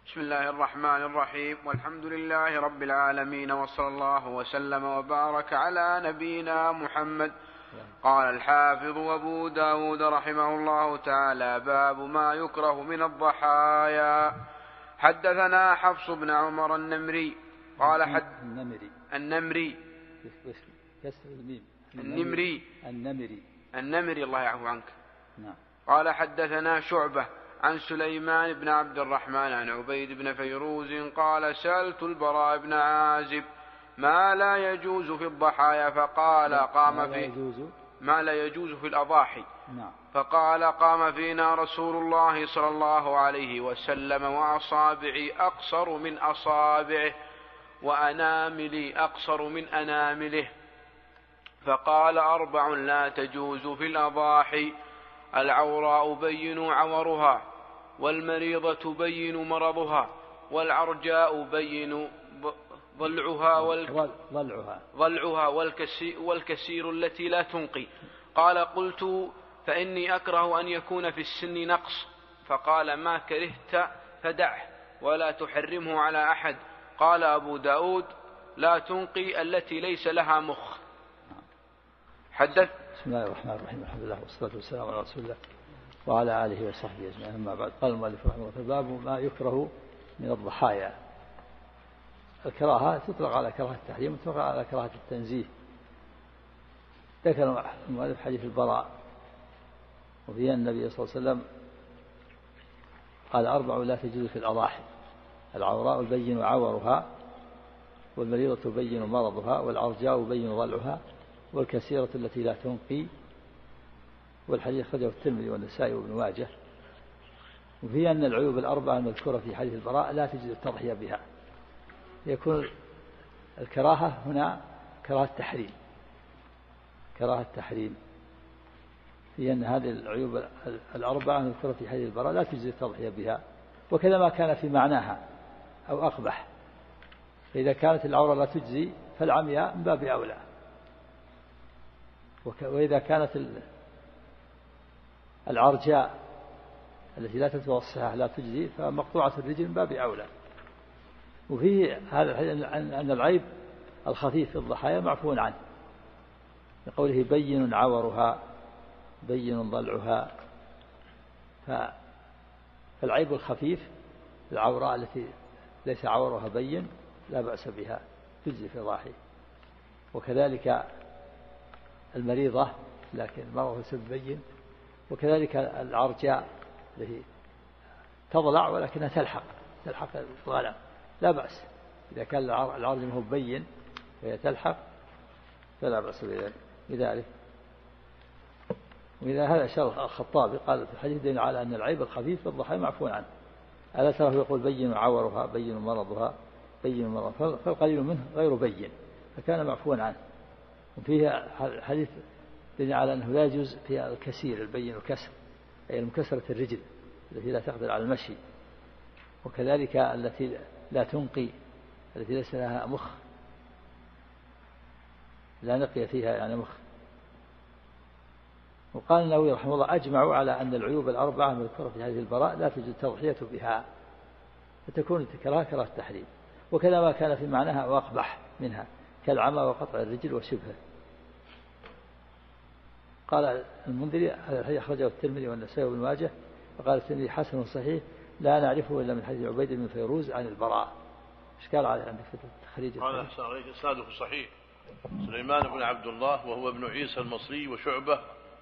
بسم الله الرحمن الرحيم، والحمد لله رب العالمين، وصلى الله وسلم وبارك على نبينا محمد. قال الحافظ أبو داود رحمه الله تعالى: باب ما يكره من الضحايا. حدثنا حفص بن عمر النمري قال النمري الله يعفو عنك. قال حدثنا شعبة عن سليمان بن عبد الرحمن عن عبيد بن فيروز قال: سألت البراء بن عازب ما لا يجوز في الضحايا، فقال: ما لا يجوز في الأضاحي. فقال: قام فينا رسول الله صلى الله عليه وسلم وأصابعي أقصر من أصابعه وأناملي أقصر من أنامله، فقال: 4 لا تجوز في الأضاحي: العوراء بين عورها، والمريضة بين مرضها، والعرجاء بين ضلعها والكسير التي لا تنقي. قال: قلت: فإني أكره أن يكون في السن نقص. فقال: ما كرهت فدعه ولا تحرمه على أحد. قال أبو داود: لا تنقي التي ليس لها مخ. بسم الله الرحمن الرحيم. الحمد لله والصلاة والسلام على رسول الله وعلى آله وصحبه أجمعين. أما بعد، قال المؤلف رحمه الله: باب ما يكره من الضحايا. الكراهة تطلق على كراهة التحريم وتطلق على كراهة التنزيه. ذكر المؤلف حديث البراء وفيه النبي صلى الله عليه وسلم قال: 4 لا تجوز في الأضاحي: العوراء بين عورها، والمريضة بين مرضها، والعرجاء بين ضلعها، والكسيرة التي لا تنقي. والحديث أخرجه الترمذي والنسائي وابن ماجه. وفيه أن العيوب 4 المذكورة في حديث البراء لا تجوز التضحية بها. يكون الكراهة هنا كراهة التحريم في أن هذه العيوب 4 المذكورة في حديث البراء لا تجوز التضحية بها، وكذا ما كان في معناها أو أقبح. فإذا كانت العورة لا تجزي فالعمياء من باب أولى، وإذا كانت العرجاء التي لا تتوسع لا تجزي فمقطوعة الرجل من باب أولى. وفيه هذا الحديث أن العيب الخفيف في الضحايا معفو عنه، لقوله: بين عورها بين ضلعها. فالعيب الخفيف العوراء التي ليس عورها بين لا بأس بها، تجزي في الضحية. وكذلك المريضة لكن مرضها بين، وكذلك العرجاء التي تضلع ولكنها تلحق الغنم لا بأس. إذا كان العرج هو بين وهي تلحق فلا بأس بذلك. وإذا هذا شرح الخطابي قال في الحديث دين على أن العيب الخفيف في الضحايا معفو عنه. ألا ترى يقول: بين عورها بين مرضها بين مرضها، فالقليل منه غير بين فكان معفوا عنه. وفيه حديث دين على أنه لا يجوز في الكسير البين الكسر، أي المكسرة الرجل التي لا تقدر على المشي، وكذلك التي لا تنقي التي ليس لها مخ، لا نقي فيها يعني مخ. وقال النووي رحمه الله: أجمعوا على أن العيوب 4 المذكورة في هذه البراء لا تجوز التضحية بها، فتكون كراهة التحريم، وكذا ما كان في معناها وأقبح منها كالعمى وقطع الرجل وشبهه. قال المنذري: هذا الحديث أخرجه الترمذي والنسائي وابن ماجه. وقال الترمذي: حسن صحيح لا نعرفه إلا من حديث عبيد بن فيروز عن البراء. إيش قال عليه عندك في التخريج؟ قال أحسن عليك إسناده صحيح. سليمان بن عبد الله وهو ابن عيسى المصري وشعبة.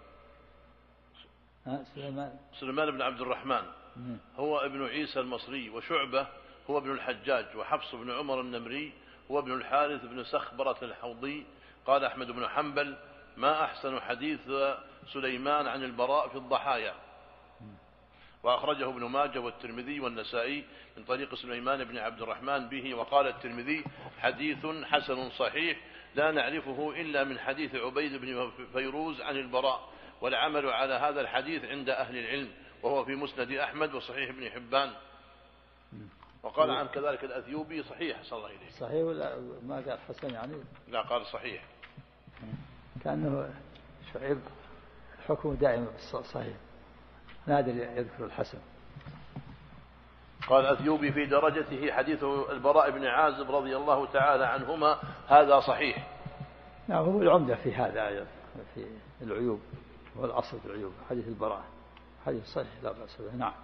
سليمان بن عبد الرحمن هو ابن عيسى المصري، وشعبة هو ابن الحجاج، وحفص بن عمر النمري هو ابن الحارث بن سخبرة الحوضي. قال أحمد بن حنبل: ما أحسن حديث سليمان عن البراء في الضحايا. وأخرجه ابن ماجه والترمذي والنسائي من طريق سليمان بن عبد الرحمن به. وقال الترمذي: حديث حسن صحيح لا نعرفه إلا من حديث عبيد بن فيروز عن البراء، والعمل على هذا الحديث عند أهل العلم، وهو في مسند أحمد وصحيح ابن حبان. وقال عن كذلك الأثيوبي: صحيح صلى الله عليه. صحيح ولا ما قال حسن يعني؟ لا، قال صحيح. كأنه شعيب الحكم دائما بالصحيح، نادر يذكر الحسن. قال أثيوبي في درجته حديث البراء بن عازب رضي الله تعالى عنهما هذا صحيح. نعم هو العمدة في هذا في العيوب، هو الأصل في العيوب حديث البراء، حديث صحيح لا بأس به. نعم.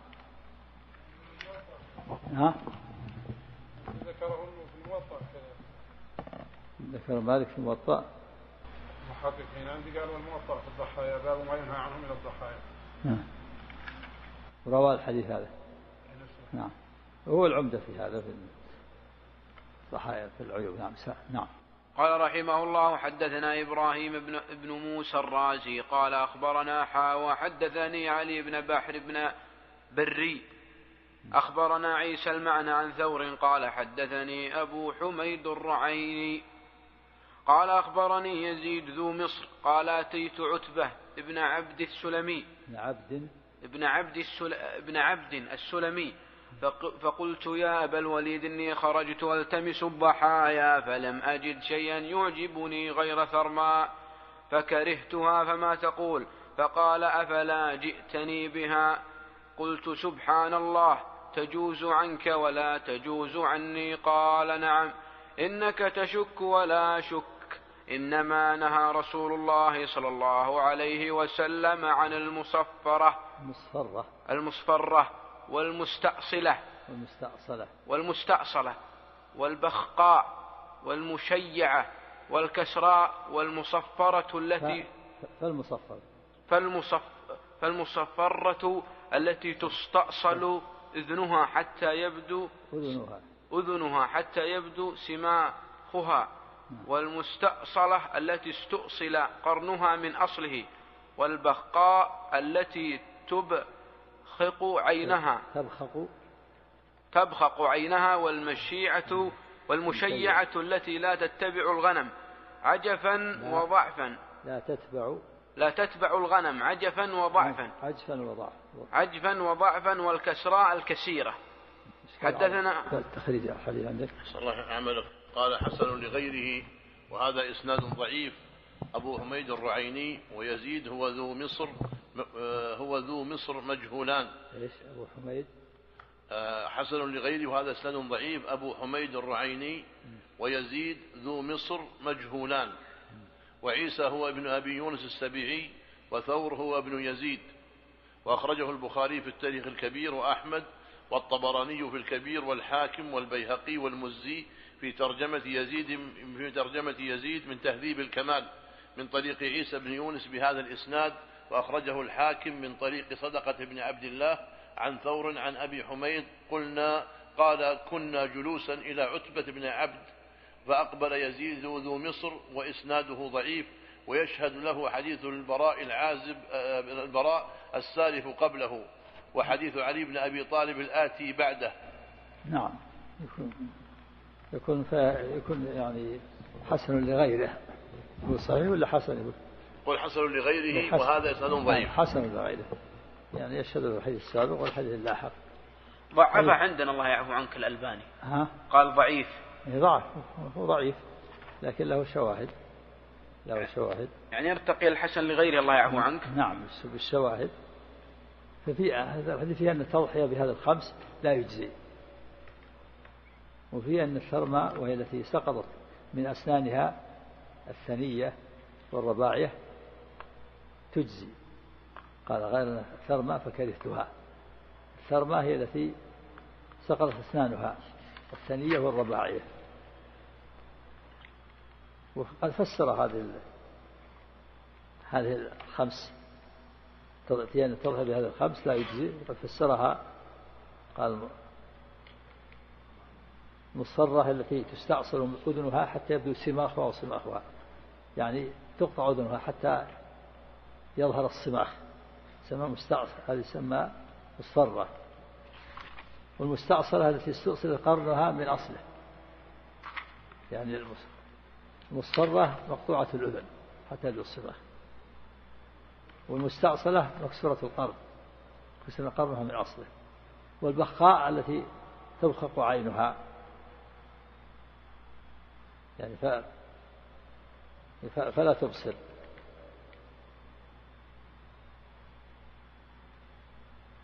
ها؟ ذكره في الموطأ ذكر مالك في الموطأ. محققين عندي قالوا الموطأ في الضحايا باب ما ينهى عنه من الضحايا. نعم. روى الحديث هذا. نعم. هو العمدة في هذا في الضحايا في العيوب. نعم. نعم. قال رحمه الله حدثنا إبراهيم بن موسى الرازي قال أخبرنا وحدثني علي بن بحر بن بري أخبرنا عيسى المعنى عن ثور قال حدثني أبو حميد الرعيني قال أخبرني يزيد ذو مصر قال أتيت عتبة ابن عبد السلمي ابن عبد السلمي فقلت يا أبا الوليد إني خرجت والتمس الضحايا فلم أجد شيئا يعجبني غير ثرما فكرهتها فما تقول؟ فقال أفلا جئتني بها؟ قلت سبحان الله تجوز عنك ولا تجوز عني. قال نعم إنك تشك ولا شك إنما نهى رسول الله صلى الله عليه وسلم عن المصفرة والمستأصلة والبخقاء والمشيعة والكسراء والمصفرة التي فالمصفرة التي تستأصل أذنها حتى يبدو سماخها والمستأصلة التي استؤصل قرنها من أصله والبخقاء التي تبخق عينها والمشيعة التي لا تتبع الغنم عجفا وضعفا لا تتبع الغنم عجفا وضعفا والكسراء الكثيرة. حدثنا تخريج الحديث عندك. صلى الله عملك. قال حسن لغيره وهذا إسناد ضعيف. أبو حميد الرعيني ويزيد هو ذو مصر مجهولان. إيش أبو حميد؟ حسن لغيره وهذا إسناد ضعيف. أبو حميد الرعيني ويزيد ذو مصر مجهولان. وعيسى هو ابن أبي يونس السبيعي وثور هو ابن يزيد. وأخرجه البخاري في التاريخ الكبير وأحمد والطبراني في الكبير والحاكم والبيهقي والمزي في ترجمة يزيد من تهذيب الكمال من طريق عيسى بن يونس بهذا الإسناد. وأخرجه الحاكم من طريق صدقة بن عبد الله عن ثور عن أبي حميد قال كنا جلوسا إلى عتبة بن عبد فأقبل يزيد ذو مصر وإسناده ضعيف ويشهد له حديث البراء السالف قبله وحديث علي بن أبي طالب الآتي بعده. نعم يكون يعني حسن لغيره. هو صحيح ولا حسن؟ قل حسن لغيره وهذا إسناد ضعيف. حسن لغيره يعني يشهد الحديث السابق والحديث اللاحق. ضعفه عندنا الله يعفو عنك الألباني. قال ضعيف. ضعف هو ضعيف لكن له شواهد. يعني يرتقي الحسن لغيره الله يعفو عنك. نعم بالشواهد. ففي هذا الحديث فيه أن التضحية بهذا الخمس لا يجزي. وفي أن الثرماء وهي التي سقطت من أسنانها الثنية والرباعية تجزي. قال غير الثرماء فكرهتها. الثرماء هي التي سقطت أسنانها الثنية والرباعية. وقد فسر هذه الخمس يعني التضحية بهذا الخمس لا يجزي. وقد فسرها قال مصفرة التي تستأصل أذنها حتى يبدو سماخها وصماخها يعني تقطع أذنها حتى يظهر الصماخ سمى مستأصل. هذه يسمى مصفرة. والمستأصلة التي استأصل قرنها من أصله يعني المصفرة مقطوعة الأذن حتى يبدو الصماخ. والمستأصلة مكسورة القرن كسر قرنها من أصله. والبخاء التي تبخق عينها يعني فلا تبصر.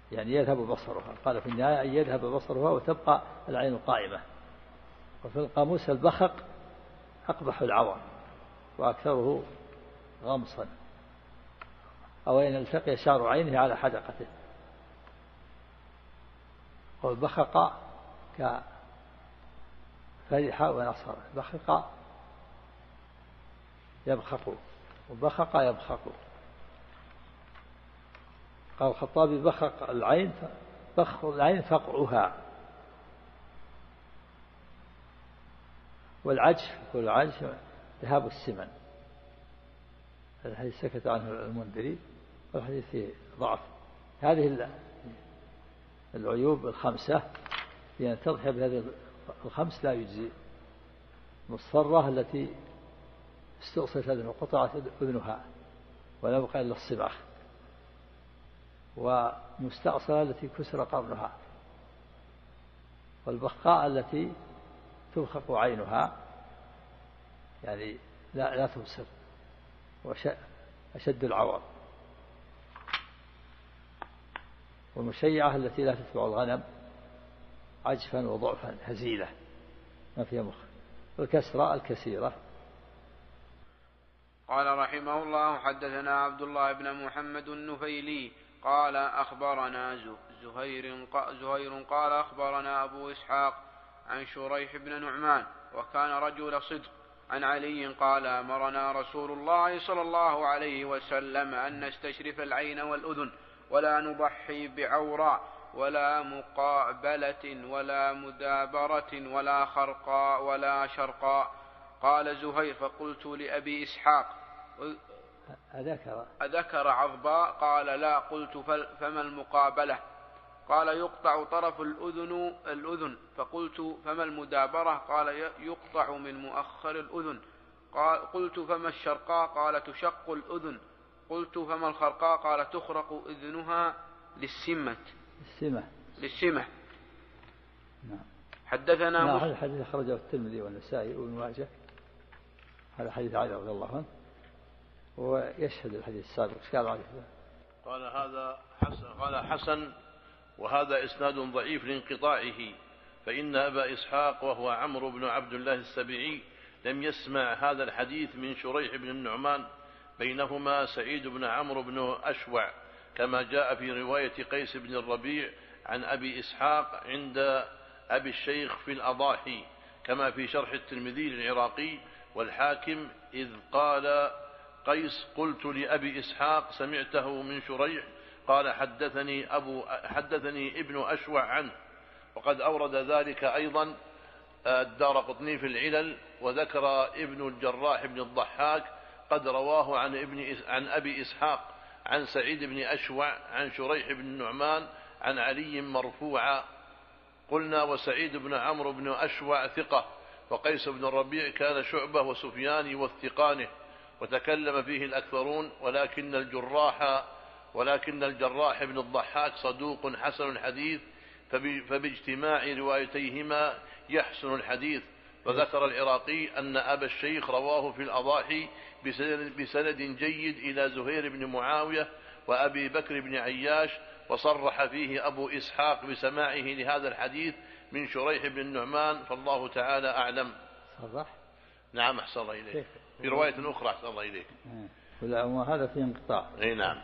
يعني يذهب بصرها. قال في النهاية أن يذهب بصرها وتبقى العين قائمة. وفي القاموس البخق أقبح العور وأكثره غمصا، أو أن يلتقي شعر عينه على حدقته. والبخق كفرح ونصر. بخق يبخق وبخق يبخق. قال الخطابي بخق العين، بخ العين فقعها. والعجف يقول العجف ذهاب السمن. الحديث سكت عنه المنذري والحديث فيه ضعف. هذه العيوب الخمسة يعني تضحي بهذه الخمس لا يجزي. مصفرة التي استؤصلت أذنها وقطعت أذنها ولا بقى إلا الصباح، ومستأصلة التي كسر قرنها، والبخاء التي تبخق عينها يعني لا تبصر وأشد العور، والمشيعة التي لا تتبع الغنم عجفا وضعفا هزيلة ما فيها مخ، والكسرة الكثيرة. قال رحمه الله حدثنا عبد الله بن محمد النفيلي قال أخبرنا زهير قال أخبرنا أبو إسحاق عن شريح بن نعمان وكان رجل صدق عن علي قال أمرنا رسول الله صلى الله عليه وسلم أن نستشرف العين والأذن ولا نضحي بعوراء ولا مقابلة ولا مدابرة ولا خرقاء ولا شرقاء. قال زهير فقلت لأبي إسحاق أذكر عضباء؟ قال لا. قلت فما المقابلة؟ قال يقطع طرف الأذن. فقلت فما المدابرة؟ قال يقطع من مؤخر الأذن. قلت فما الشرقاء؟ قال تشق الأذن. قلت فما الخرقاء؟ قال تخرق إذنها للسمة. نعم. حدثنا هذا الحديث أخرجه الترمذي والنسائي وابن ماجه. هذا حديث علي رضي الله عنه ويشهد الحديث السابق. قال هذا حسن وهذا إسناد ضعيف لانقطاعه، فإن أبا إسحاق وهو عمرو بن عبد الله السبيعي لم يسمع هذا الحديث من شريح بن النعمان، بينهما سعيد بن عمرو بن أشوع كما جاء في رواية قيس بن الربيع عن أبي إسحاق عند أبي الشيخ في الأضاحي، كما في شرح الترمذي للعراقي والحاكم إذ قال قيس قلت لأبي إسحاق سمعته من شريح قال حدثني ابن أشوع عنه. وقد أورد ذلك أيضا الدارقطني في العلل، وذكر ابن الجراح بن الضحاك قد رواه عن أبي إسحاق عن سعيد بن أشوع عن شريح بن النعمان عن علي مرفوعا. قلنا وسعيد بن عمرو بن أشوع ثقة، وقيس بن الربيع كان شعبة وسفيان يوثقانه، وتكلم فيه الأكثرون، ولكن الجراح بن الضحاك صدوق حسن الحديث، فباجتماع روايتيهما يحسن الحديث. وذكر العراقي أن أبا الشيخ رواه في الأضاحي بسند جيد إلى زهير بن معاوية وأبي بكر بن عياش، وصرح فيه أبو إسحاق بسماعه لهذا الحديث من شريح بن النعمان، فالله تعالى أعلم. صرح؟ نعم أحسن الله إليك، في رواية أخرى أحسن الله إليك. وهذا فيه انقطاع. أي نعم.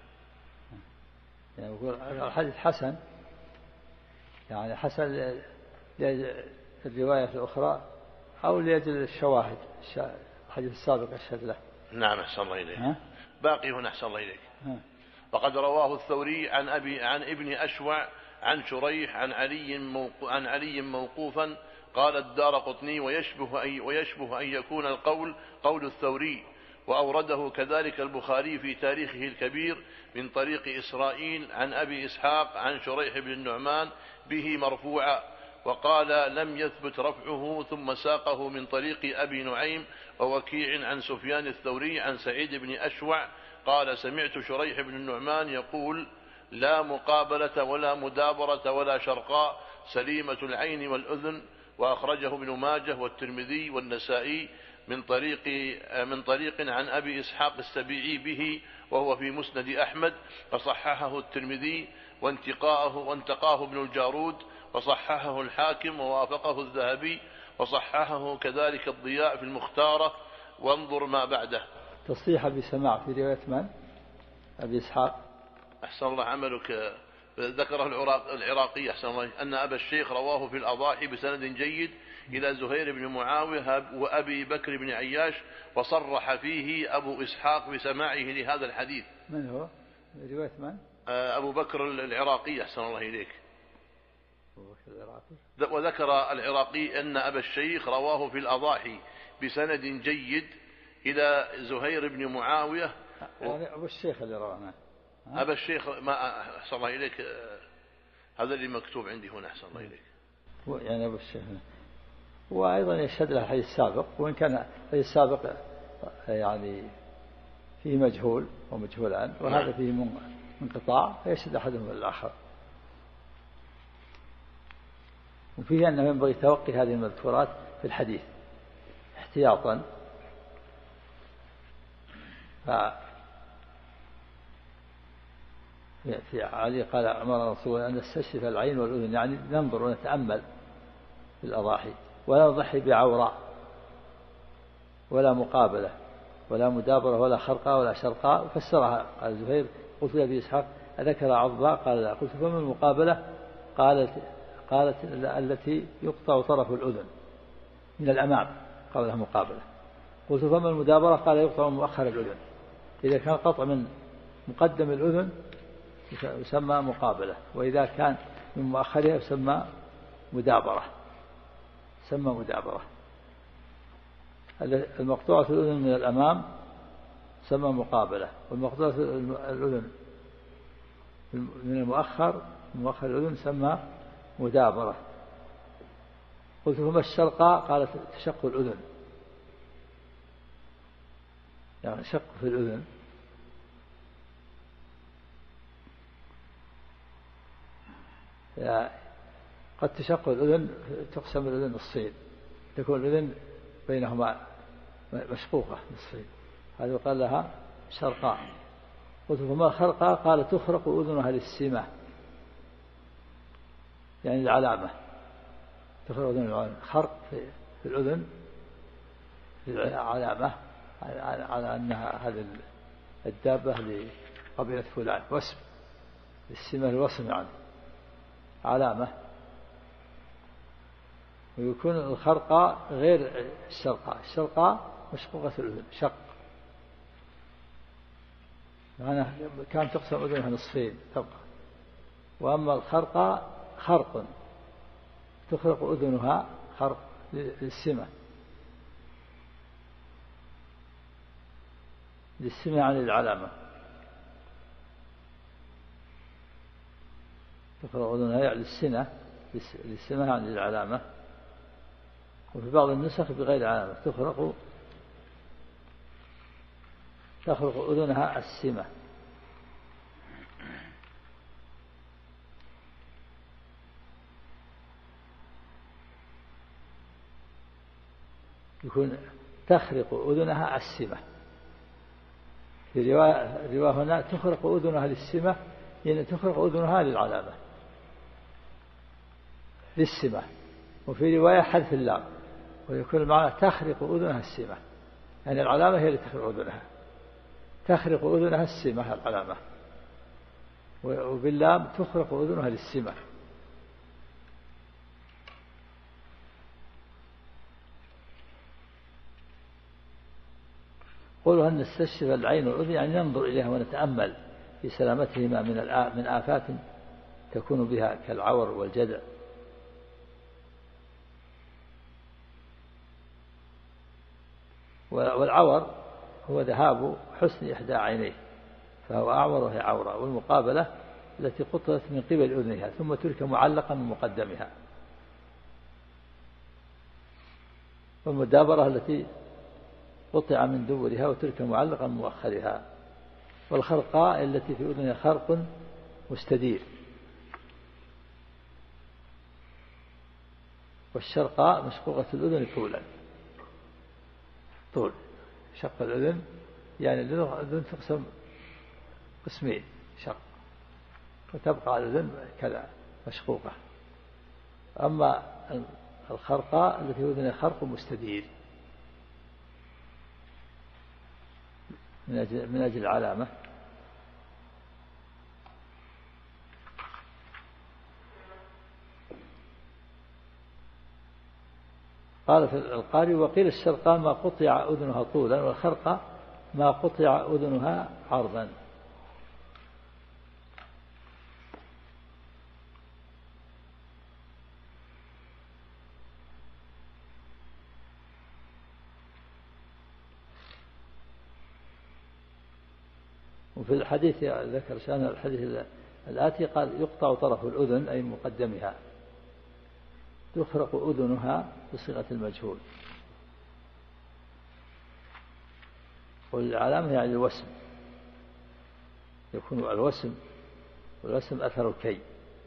يعني الحديث حسن، يعني حسن الرواية الأخرى أو لأجل الشواهد الحديث السابق أشهد له. نعم أحسن الله إليك. باقي هنا أحسن الله إليك. وقد رواه الثوري عن ابن أشوع عن شريح عن علي موقوفا. قال الدارقطني ويشبه أن يكون القول قول الثوري، وأورده كذلك البخاري في تاريخه الكبير من طريق إسرائيل عن أبي إسحاق عن شريح بن النعمان به مرفوعا، وقال لم يثبت رفعه، ثم ساقه من طريق أبي نعيم ووكيع عن سفيان الثوري عن سعيد بن أشوع قال سمعت شريح بن النعمان يقول لا مقابلة ولا مدابرة ولا شرقاء سليمة العين والأذن. وأخرجه ابن ماجه والترمذي والنسائي من طريق عن أبي إسحاق السبيعي به، وهو في مسند أحمد، فصححه الترمذي وانتقاه ابن الجارود وصححه الحاكم ووافقه الذهبي وصححه كذلك الضياء في المختارة، وانظر ما بعده. تصريح بسماع في رواية من؟ أبي إسحاق. أحسن الله عملك. ذكره العراقي أحسن الله أن أبا الشيخ رواه في الأضاحي بسند جيد إلى زهير بن معاوية وأبي بكر بن عياش، وصرح فيه أبو إسحاق بسماعه لهذا الحديث. من هو؟ رواية من؟ أبو بكر العراقي أحسن الله إليك. أبو بكر العراقي. وذكر العراقي أن أبا الشيخ رواه في الأضاحي بسند جيد إلى زهير بن معاوية. يعني أبو الشيخ اللي رواه. أبا الشيخ ما أحسن الله إليك، هذا اللي مكتوب عندي هنا أحسن الله إليك. يعني أبو الشيخ. وأيضا يشهد له الحديث السابق، وإن كان الحديث السابق يعني فيه مجهول ومجهولان، وهذا فيه منقطاع، فيشهد أحدهم الآخر. وفيه أنه ينبغي توقي هذه المذكورات في الحديث احتياطا. في علي قال أمر رسول أن نستشرف العين والأذن، يعني ننظر ونتأمل في الأضاحي، ولا نضحي بعوراء ولا مقابلة ولا مدابرة ولا خرقاء ولا شرقاء. فسرها قال زهير: قلت لأبي إسحاق أذكر عضباء؟ قال لا. قلت: فما المقابلة؟ قالت التي يقطع طرف الأذن من الأمام، قال لها مقابلة. قلت: فما المدابرة؟ قال: يقطع مؤخر الأذن. إذا كان قطع من مقدم الأذن يسمى مقابلة، وإذا كان من مؤخرها يسمى مدابرة. المقطوعة الأذن من الأمام تسمى مقابلة، والمقطوعة الأذن من المؤخر الأذن تسمى مدابرة. قلت: فما الشرقاء؟ قالت: تشق الأذن، يعني شق في الأذن. قد تشق الأذن، تقسم الأذن نصفين، تكون الأذن بينهما مشقوقة نصفين، هذا قال لها شرقاء. قلت: فما خرقاء؟ قال: تخرق أذنها للسمة، يعني العلامة، تخرق أذنها، خرق في الأذن علامة على أنها هذه الدابة لقبيلة فلان، واسم للسمة، الوصم يعني علامة. ويكون الخرقاء غير الشرقاء مشقوقة الأذن، شق، يعني كان تقسم أذنها نصفين تبقى. وأما الخرقاء خرق، تخرق أذنها خرق للسمة عن العلامة، تخرق أذنها للسمة عن العلامة. وفي بعض النسخ بغير علامة، تخرق أذنها السمة. يكون تخرق أذنها السمة. في رواية هنا تخرق أذنها للسمة، يعني تخرق أذنها للعلامة للسمة. وفي رواية حذف اللام، ويكون المعنى تخرق أذنها السمة، يعني العلامة هي اللي تخرق أذنها السمة العلامة، وباللام تخرق أذنها للسمة. قولوا أن نستشف العين والأذن، يعني ننظر إليها ونتأمل في سلامتهما من آفات تكون بها كالعور والجدع. والعور هو ذهاب حسن إحدى عينيه، فهو أعور وهي عورة. والمقابلة التي قطرت من قبل أذنها ثم ترك معلقا من مقدمها. والمدابرة التي قطع من دبرها وترك معلقا من مؤخرها. والخرقاء التي في أذنها خرق مستدير. والشرقاء مشقوقة الأذن طول شق الأذن، يعني الأذن تقسم قسمين، شق وتبقى الأذن كذا مشقوقة. أما الخرقاء التي في أذنها خرق مستدير من أجل العلامة. قال في القاري: وقيل الشرقاء ما قطع أذنها طولا، والخرقاء ما قطع أذنها عرضا. وفي الحديث ذكر شأن الحديث الآتي قال: يقطع طرف الأذن أي مقدمها، تخرق أذنها بصيغة المجهول. والعلامة يعني الوسم، يكون الوسم، والوسم أثر الكي،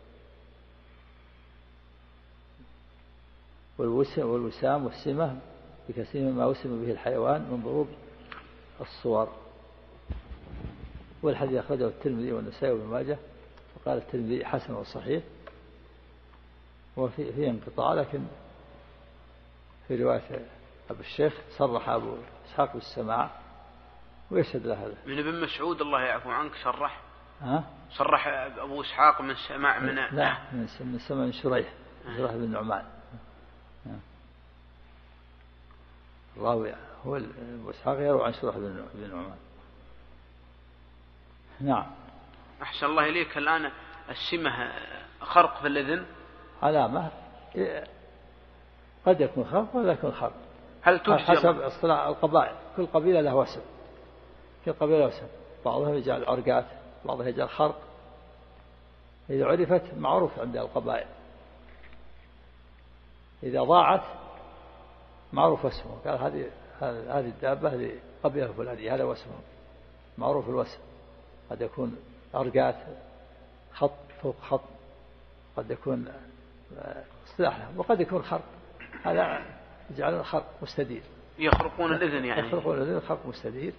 والوسام والسمة بكثير ما وسم به الحيوان من ضروب الصور. والحديث أخرجه الترمذي والنسائي وابن ماجه، وقال الترمذي حسن وصحيح، وفيه انقطاع، لكن في رواية أبو الشيخ صرح أبو إسحاق بالسماع ويشهد له هذا. من ابن مسعود الله يعفو عنك صرح أبو إسحاق من سماع لا من سماع من شريح بن نعمان. الراوي هو أبو إسحاق يروي عن شريح بن نعمان. نعم. أحسن الله إليك. الآن السمة خرق في الأذن علامة، قد يكون خرق ولا يكون خرق، هل تجزي حسب اصطلاح القبائل. كل قبيلة له وسم، كل قبيلة وسم، بعضهم يجعل عرقات، بعضهم يجعل خرق. إذا عرفت معروف عند القبائل، إذا ضاعت معروف اسمه، قال هذه الدابة هذه قبيلة فلانية، هذا واسمه معروف الوسم. قد يكون عرقات، خط فوق خط، قد يكون اصطلاح له، وقد يكون خرق، هذا يجعلون خرق مستدير، يخرقون الأذن يعني يخرقون الأذن خرق مستدير،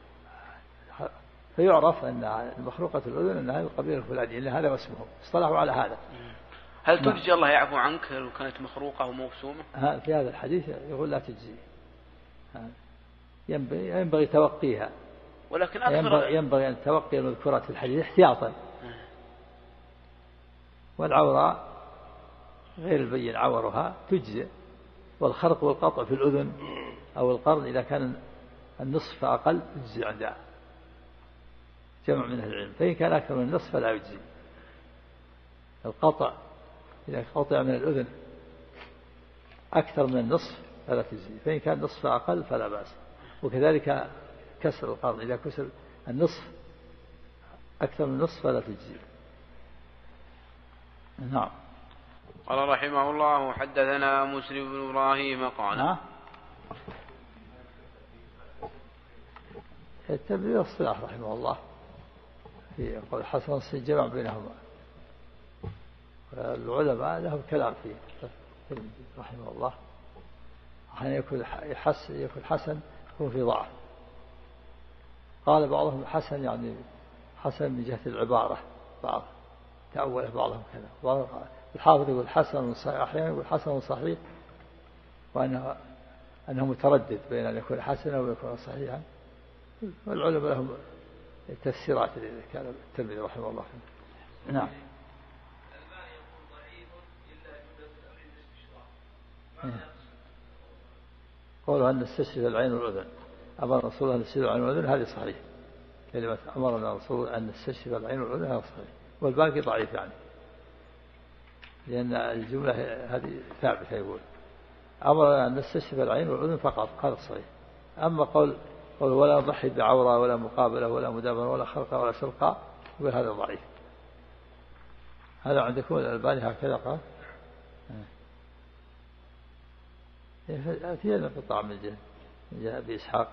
فيعرف أن المخروقة الأذن أنها القبيلة الفلانية، إن هذا واسمهم، اصطلحوا على هذا. هل تجزي الله يعفو عنك لو كانت مخروقة وموسومة؟ في هذا الحديث يقول لا تجزي، ينبغي توقيها، ولكن ينبغي أن توقي المذكورات في الحديث احتياطا. والعوراء غير البين عورها تجزئ. والخرق والقطع في الأذن أو القرن إذا كان النصف فأقل يجزي عند جمع من أهل العلم، فإن كان أكثر من النصف فلا يجزي. القطع إذا قطع من الأذن أكثر من النصف فلا تجزي، فإن كان النصف فأقل فلا بأس. وكذلك كسر القرن إذا كسر النصف أكثر من النصف فلا تجزي. نعم. قال رحمه الله: حدثنا مسلم بن إبراهيم قال التبرير الصلاح رحمه الله في قول حسن الجمع بينهما، العلماء لهم كلام فيه رحمه الله. أحيانا يكون حسن يكون في ضعف. قال بعضهم حسن يعني حسن من جهة العبارة، بعض تأوله بعضهم كذا. الحافظ يقول حسن صحيح، أحيانا يقول حسن صحيح، وأنه متردد بين أن يكون حسنا ويكون صحيحا. والعلماء لهم تفسيرات كان الترمذي رحمه الله. نعم. قولوا أن نستشرف العين والأذن، أمر رسول الله أن نستشرف العين والأذن، هذه صحيح. كلمة أمرنا رسول أن نستشرف العين والأذن هذا صحيح، والباقي ضعيف يعني، لأن الجملة هذه ثابتة. يقول أمرنا أن نستشرف العين والأذن فقط، هذا صحيح. أما قول ولا نضحي بعورة ولا مقابلة ولا مدابرة ولا خرقة ولا سرقة، يقول هذا ضعيف. هذا عندكم الألباني هكذا قال. فيها انقطاع من جهة أبي إسحاق،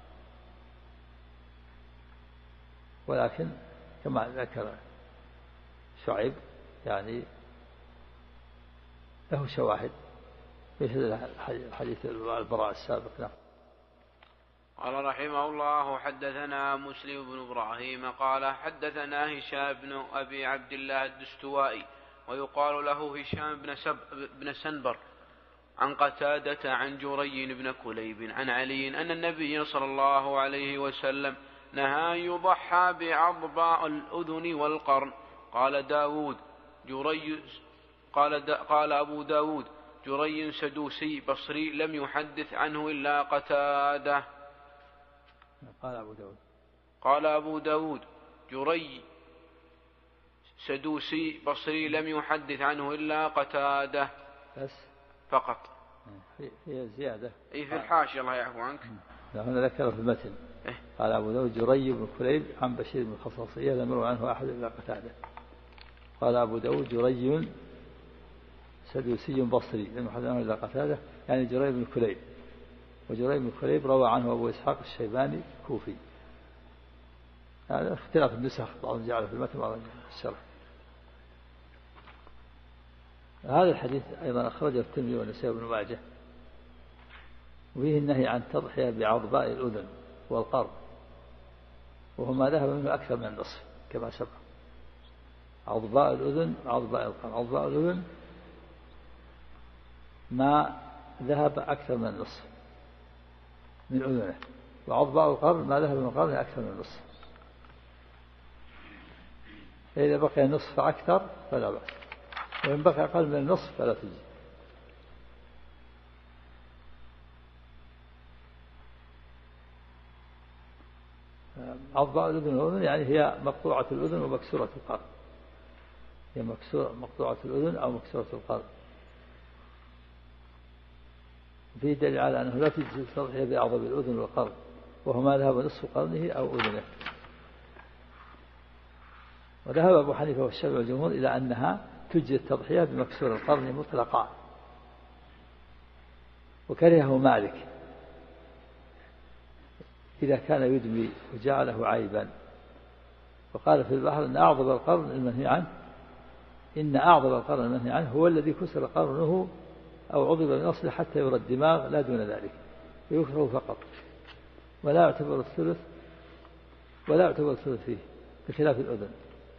ولكن كما ذكر شعيب يعني له شواهد مثل حديث البراء السابق. قال رحمه الله وحدثنا مسلم بن إبراهيم قال حدثنا هشام بن أبي عبد الله الدستوائي ويقال له هشام بن سنبر عن قتادة عن جري بن كليب عن علي أن النبي صلى الله عليه وسلم نهى أن يضحى بعضباء الأذن والقرن. قال أبو داود جري سدوسي بصري لم يحدث عنه إلا قتادة. قال أبو داود جري سدوسي بصري لم يحدث عنه إلا قتادة بس فقط. هي زيادة في الحاشية الله يعفو عنك. هنا ذكر في المتن قال أبو داود جري بن كليب عن بشير بن الخصاصية لم يروي عنه أحد إلا قتادة. قال أبو داود جري سدوسي بصري لم يحدث عنه إلا قتادة، يعني جري بن كليب، وجري بن كليب روى عنه أبو إسحاق الشيباني كوفي. هذا اختلاف النسخ، بعضهم جعله في المتن وبعضهم في الشرح. هذا الحديث أيضا أخرجه الترمذي والنسائي وابن ماجه، وفيه النهي عن تضحية بعضباء الأذن والقرن، وهو ما ذهب منه أكثر من النصف كما سبق. عضباء الأذن عضباء القرن، عضباء الأذن ما ذهب أكثر من النصف من أذنه، وعضباء القرن ما ذهب من القرن أكثر من النصف. إذا بقي النصف أكثر فلا بأس، وإن بقي أقل من النصف فلا تجزي. عضباء الأذن والأذن يعني هي مقطوعة الأذن ومكسورة القرن، هي مقطوعة الأذن أو مكسورة القرن. فيه دليل على أنه لا تجزي التضحية بأعظم الأذن والقرن، وهو ما ذهب نصف قرنه أو أذنه. وذهب أبو حنيفة والشافعي والجمهور إلى أنها تجزي التضحية بمكسور القرن مطلقا، وكرهه مالك إذا كان يدمي وجعله عيبا، وقال في البحر إن أعظم القرن المنهي عنه هو الذي كسر قرنه أو عضب من أصله حتى يرى الدماغ لا دون ذلك، ويكره فقط، ولا يعتبر الثلث فيه بخلاف الأذن.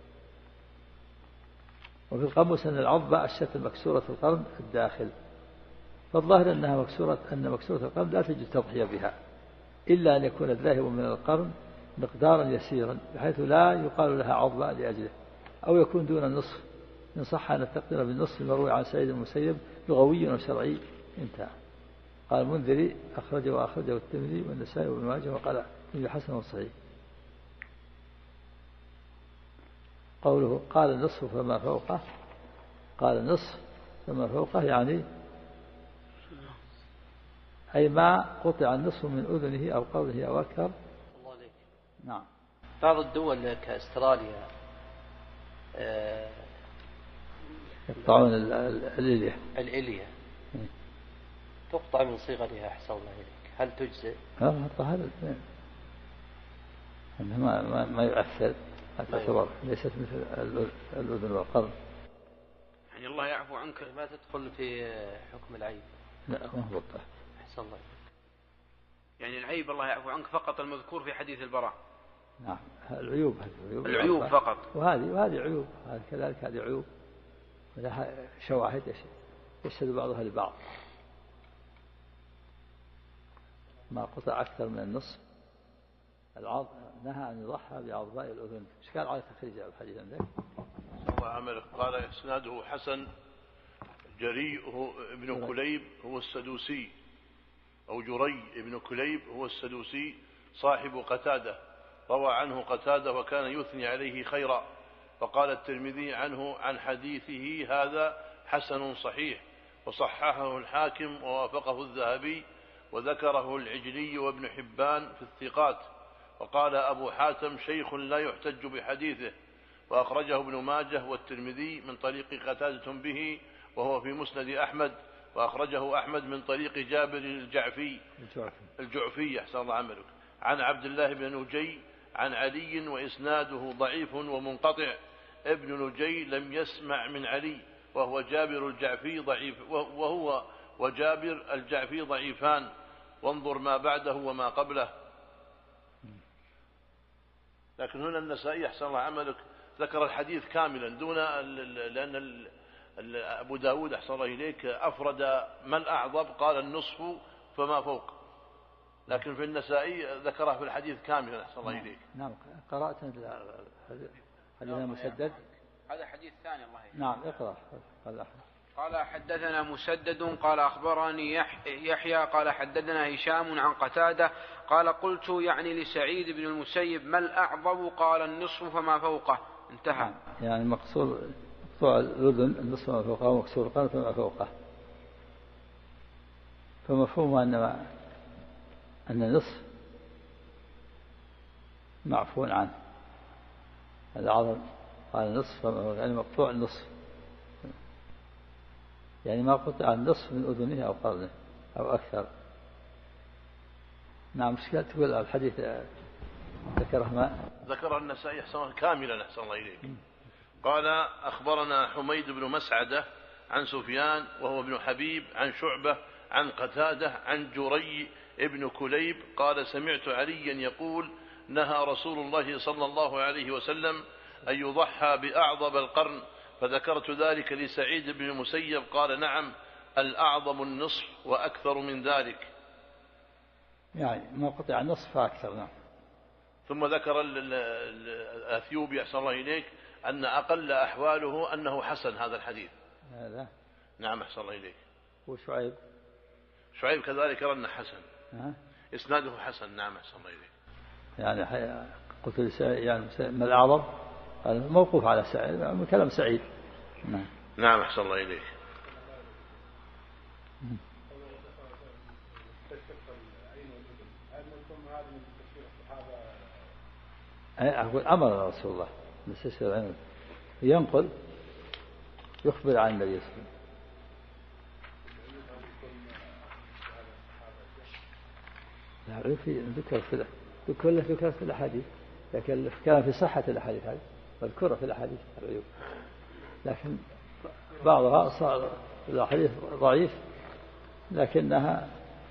وفي القاموس أن العضبة الشتى مكسورة القرن الداخل، فالظاهر أن مكسورة القرن لا تجوز التضحية بها إلا أن يكون الذاهب من القرن مقدارا يسيرا بحيث لا يقال لها عضبة لأجله، أو يكون دون النصف، إن صح أن التقدير بالنصف المروي عن سعيد المسيب لغوي وشرعي. انتهى. قال المنذري أخرجه الترمذي والنسائي وابن ماجه وقال ابن حسن وصحيح. قوله قال النصف فما فوقه، قال النصف فما فوقه يعني أي ما قطع النصف من أذنه أو قرنه أو أكثر. الله عليك. نعم. بعض الدول كأستراليا يقطعون الإلية تقطع من صغرها أحسن الله إليك، هل تجزئ؟ هذا أنه ما يؤثر، تعتبر ليست مثل الأذن والقرن. يعني الله يعفو عنك ما تدخل في حكم العيب. لا ما هو الطاهر. أحسن الله إليك. يعني العيب الله يعفو عنك فقط المذكور في حديث البراء. نعم العيوب فقط. وهذه عيوب، كذلك هذه عيوب، ولها شواهد يشهد بعضها لبعض. ما قطع أكثر من النصف نهى أن يضحى بعضباء الأذن. ايش قال على تخريج الحديث عندك؟ الله عمله. قال إسناده حسن. جري ابن كليب هو السدوسي، أو جري ابن كليب هو السدوسي صاحب قتادة، روى عنه قتادة وكان يثني عليه خيرا، فقال الترمذي عنه عن حديثه هذا حسن صحيح، وصححه الحاكم ووافقه الذهبي، وذكره العجلي وابن حبان في الثقات. وقال أبو حاتم شيخ لا يحتج بحديثه، وأخرجه ابن ماجه والترمذي من طريق قتادة به وهو في مسند أحمد، وأخرجه أحمد من طريق جابر الجعفي أحسن الله عملك عن عبد الله بن نجي عن علي، وإسناده ضعيف ومنقطع. ابن نجي لم يسمع من علي، وهو جابر الجعفي ضعيف، وهو وجابر الجعفي ضعيفان، وانظر ما بعده وما قبله. لكن هنا النسائي أحسن الله عملك ذكر الحديث كاملا دون لأن أبو داود أحسن الله إليك أفرد ما الأعظم قال النصف فما فوق، لكن في النسائي ذكره في الحديث كاملا أحسن الله إليك. نعم قرأت حديث مسدد، هذا حديث ثاني الله يهديك. نعم اقرأ. قال حدثنا مسدد قال أخبرني يحيى قال حدثنا هشام عن قتادة قال قلت يعني لسعيد بن المسيب ما الأعظم قال النصف فما فوقه، انتهى. يعني مقصور مقطوع الأذن النصف فما فوقه ومكسور القلب فما فوقه، فمفهوم أن النصف معفو عنه، العظم قال النصف يعني مقطوع النصف، يعني ما قطع النصف من أذنه أو قرنه أو أكثر. نعم مشكلة تقول الحديث ذكره ما ذكر النسائي أحسن كاملا أحسن الله إليك. قال أخبرنا حميد بن مسعدة عن سفيان وهو ابن حبيب عن شعبة عن قتادة عن جري ابن كليب قال سمعت عليا يقول نهى رسول الله صلى الله عليه وسلم أن يضحى بأعظم القرن، فذكرت ذلك لسعيد بن المسيب قال نعم الأعظم النصف وأكثر من ذلك، يعني ما قطع النصف فأكثر. نعم. ثم ذكر الأثيوبي أحسن الله إليك أن أقل أحواله أنه حسن هذا الحديث. هذا نعم أحسن الله إليك. وشعيب كذلك رن حسن إسناده حسن. نعم أحسن الله إليك. يعني قلت لسعيد يعني ما الأعظم قال موقوف على سعيد من كلام سعيد. نعم أحسن الله إليك. أقول أمر رسول الله نستشفى العين ينقل يخبر عن النبي صلى الله عليه وسلم. في ذكر في الأحاديث، لكن كان في صحة الأحاديث هذه مذكورة في الأحاديث العيوب، لكن بعضها صار الأحاديث ضعيف لكنها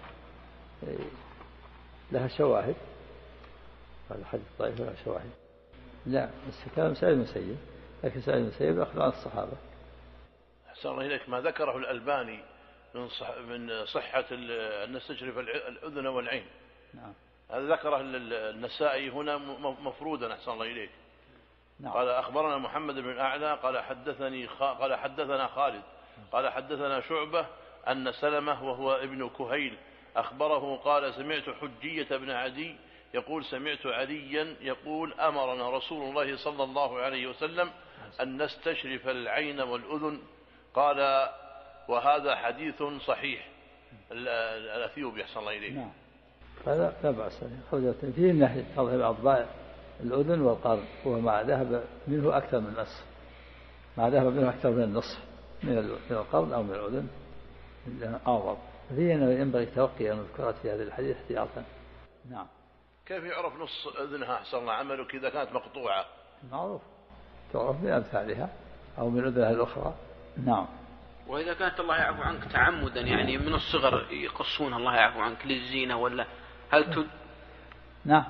لها شواهد، هذا حديث ضعيف لها شواهد. لا بس كلام سعيد المسيب، لكن سعيد المسيب أخبر عن الصحابة. أحسن الله إليك. ما ذكره الألباني من صحة أن نستشرف الأذن والعين. نعم. هذا ذكره النسائي هنا مفرودا أحسن الله إليك. نعم. قال أخبرنا محمد بن الأعلى قال حدثنا خالد قال حدثنا شعبة أن سلمة وهو ابن كهيل أخبره قال سمعت حجية بن عدي يقول سمعت عليا يقول أمرنا رسول الله صلى الله عليه وسلم أن نستشرف العين والأذن. قال وهذا حديث صحيح. الأثيوبي أحسن الله إليك. نعم. هذا لا بأس فيه النهي تظهر أضباع الأذن والقرن، وما ذهب منه أكثر من النصف، ما ذهب منه أكثر من النصف من القرن أو من الأذن أعظم. فيه أنه ينبغي التوقي أن نذكرت في هذا الحديث احتياطا. نعم. كيف يعرف نص أذنها أحسن الله عملك إذا كانت مقطوعة؟ معروف تعرف من أمثالها أو من أذنها الأخرى. نعم. وإذا كانت الله يعفو عنك تعمدا يعني من الصغر يقصون الله يعفو عنك للزينة ولا هل نعم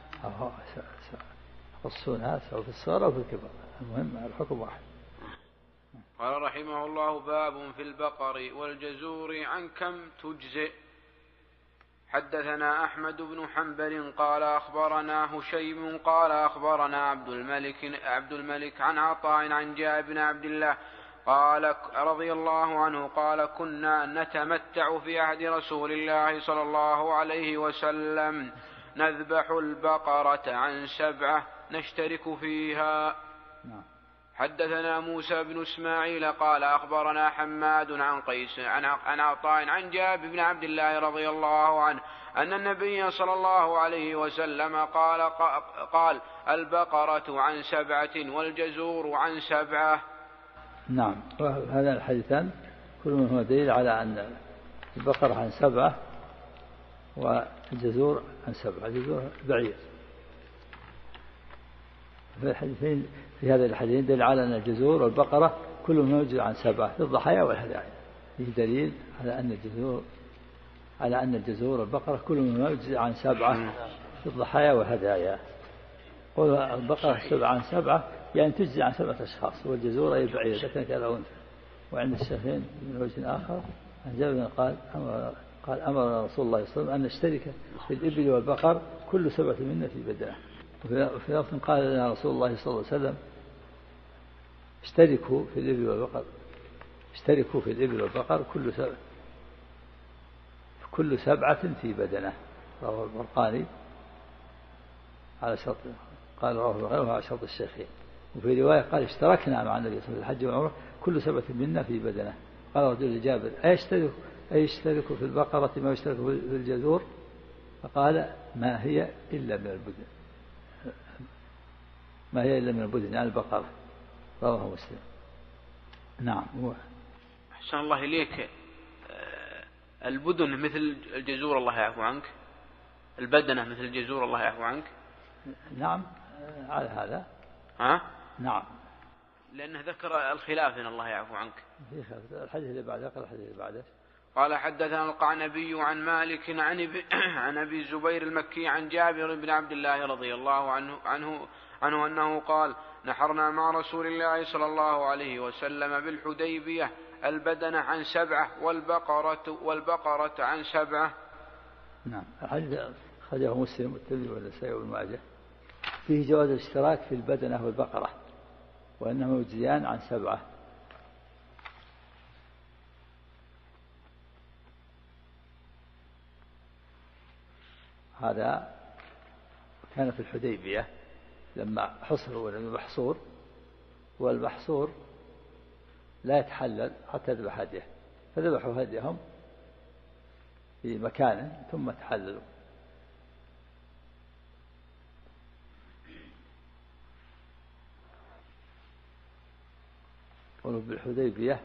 يقصونها سواء في الصغر أو في الكبر، المهم الحكم واحد. قال رحمه الله باب في البقر والجزور عن كم تجزئ. حدثنا أحمد بن حنبل قال أخبرنا هشيم قال أخبرنا عبد الملك عن عطاء عن جابر بن عبد الله قال رضي الله عنه قال كنا نتمتع في عهد رسول الله صلى الله عليه وسلم نذبح البقرة عن 7 نشترك فيها. حدثنا موسى بن إسماعيل قال أخبرنا حماد عن قيس عن عطاء عن جابر بن عبد الله رضي الله عنه أن النبي صلى الله عليه وسلم قال البقرة عن 7 والجزور عن 7. نعم. وهذا الحديثان كل منهما دليل على أن البقرة عن 7 والجزور عن 7. الجزور بعير. في هذا الحديث دليل على أن الجزور والبقرة كل منهما يجزئ عن 7 في الضحايا والهدايا. فيه دليل على أن الجزور والبقرة كل منهما يجزئ عن 7 في الضحايا والهدايا. والبقرة 7 عن 7 يعني تجزي عن 7 أشخاص، والجزور أي بعير إذا كانت على أنثى. وعند الشيخين من وجه آخر عن جابر قال أمر رسول الله صلى الله عليه وسلم أن نشترك في الإبل والبقر كل 7 منا في بدنه. وفي لفظ قال لنا رسول الله صلى الله عليه وسلم اشتركوا في الإبل والبقر، اشتركوا في الإبل والبقر كل 7 في بدنه. رواه البرقاني على شرط، قال رواه البخاري على شرط الشيخين. وفي رواية قال اشتركنا مع النبي صلى الله عليه وسلم في الحج والعمرة كل 7 منا في بدنه. قال رجل لجابر أيشترك في البقرة ما يشترك في الجزور؟ فقال ما هي إلا من البدن، ما هي إلا من البدن يعني البقرة. رواه مسلم. نعم. أحسن الله إليك. البدن مثل الجزور الله يعفو عنك، البدنة مثل الجزور الله يعفو عنك. نعم على هذا. نعم، لأنه ذكر الخلاف إن الله يعفو عنك. الحديث اللي بعده قال الحديث اللي بعده. قال حدثنا القعنبي عن مالك عن أبي الزبير المكي عن جابر بن عبد الله رضي الله عنه أنه قال نحرنا مع رسول الله صلى الله عليه وسلم بالحديبية البدنة عن 7 والبقرة عن 7. نعم. الحديث خرجه مسلم والترمذي والنسائي وابن ماجه فيه جواز الاشتراك في البدنة والبقرة وأنهما يجزيان عن 7. هذا كان في الحديبية لما حصروا المحصور، والمحصور لا يتحلل حتى يذبح هديه، فذبحوا هديهم في مكان ثم تحللوا. قالوا بالحديبية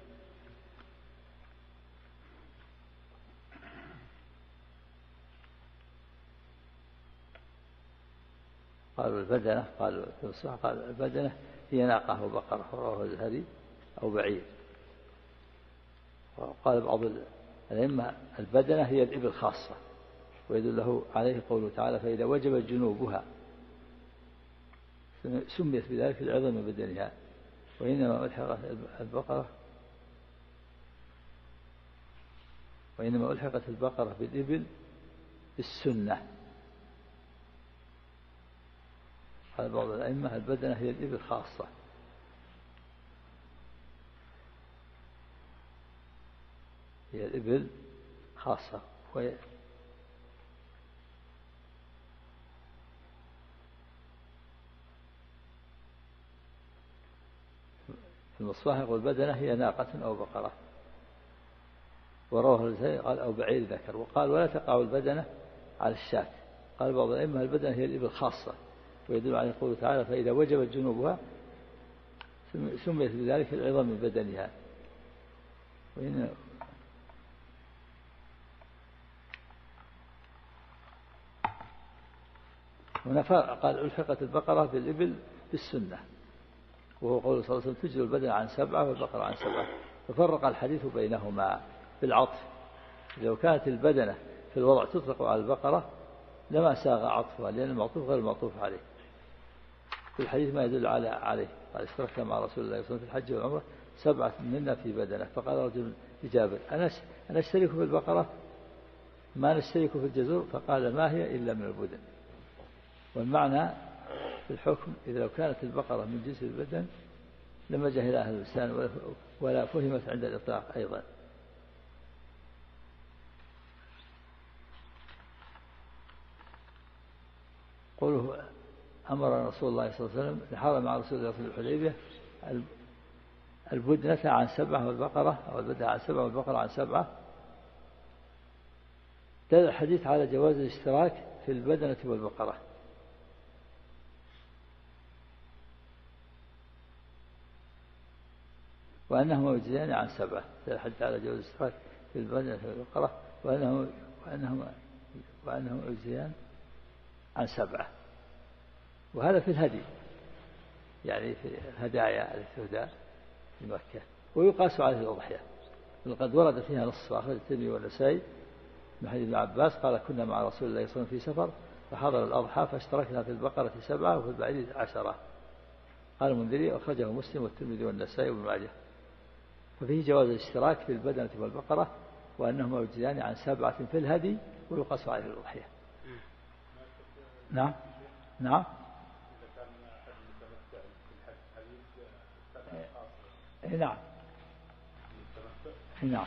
قالوا البدنة، قالوا في الصحة قال البدنة هي ناقة وبقرة ورواه الهدي أو بعير. وقال بعض الأئمة البدنة هي الإبل خاصة، ويدل له عليه قوله تعالى فإذا وجبت جنوبها سميت بذلك العظم من بدنها. وإنما ألحقت البقرة بالإبل بالسنة. قال بعض الأئمة البدنة هي الإبل خاصة، هي الإبل خاصة. في المصباح يقول البدنة هي ناقة أو بقرة، ورواه الزهري قال أو بعير ذكر. وقال ولا تقع البدنة على الشاة. قال بعض الأئمة البدنة هي الإبل خاصة، ويدل على قوله تعالى فإذا وجبت جنوبها سميت بذلك العظم من بدنها. قال ألحقت البقرة بالإبل بالسنة، وهو قول صلى الله عليه وسلم تجزي البدن عن 7 والبقرة عن 7. ففرق الحديث بينهما بالعطف. لو كانت البدنة في الوضع تطلق على البقرة لما ساغ عطفها، لأن المعطوف غير المعطوف عليه. في الحديث ما يدل عليه. قال اشتركنا مع رسول الله صلى الله عليه وسلم في الحج والعمرة 7 منا في بدنه. فقال رجل لجابر أنا أشترك في البقرة ما نشترك في الجزور؟ فقال ما هي إلا من البدن. والمعنى في الحكم إذا لو كانت البقرة من جنس البدن لما جهلها اللسان ولا فهمت عند الإطلاق أيضا. قوله أمر رسول الله صلى الله عليه وسلم نحر مع رسول الله في الحديبية البدنة عن 7 والبقرة، أو البدنة عن 7 والبقرة عن 7. دل الحديث على جواز الاشتراك في البدنة والبقرة. وأنهما يجزيان عن 7. دل الحديث على جواز الاشتراك في البدنة والبقرة وأنهما يجزيان عن 7. وهذا في الهدي، يعني في الهدايا التي تهدى في مكة، ويقاس عليه الأضحية. وقد ورد فيها نص أخرج الترمذي والنسائي من حديث ابن عباس قال كنا مع رسول الله صلى الله عليه وسلم في سفر فحضر الأضحى فاشتركنا في البقرة 7 وفي البعير 10. قال المنذري أخرجه مسلم والترمذي والنسائي وابن ماجه. ففيه جواز الاشتراك في البدنة والبقرة وأنهما يجزيان عن 7 في الهدي ويقاس عليه الأضحية. نعم نعم نعم نعم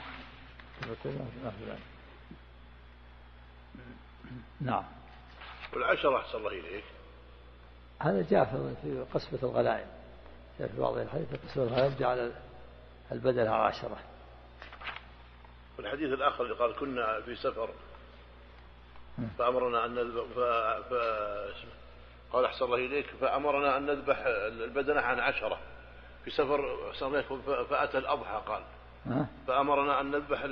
نعم. والعشرة أحسن الله إليك هذا جاء في قسمة الغنائم، جاء في بعض الحديث قسمة الغنائم جعل البدل على 10. والحديث الآخر اللي قال كنا في سفر فأمرنا أن قال أحسن الله إليك فأمرنا أن نذبح البدنة عن 10 في سفر فأتى الأضحى قال فأمرنا أن نذبح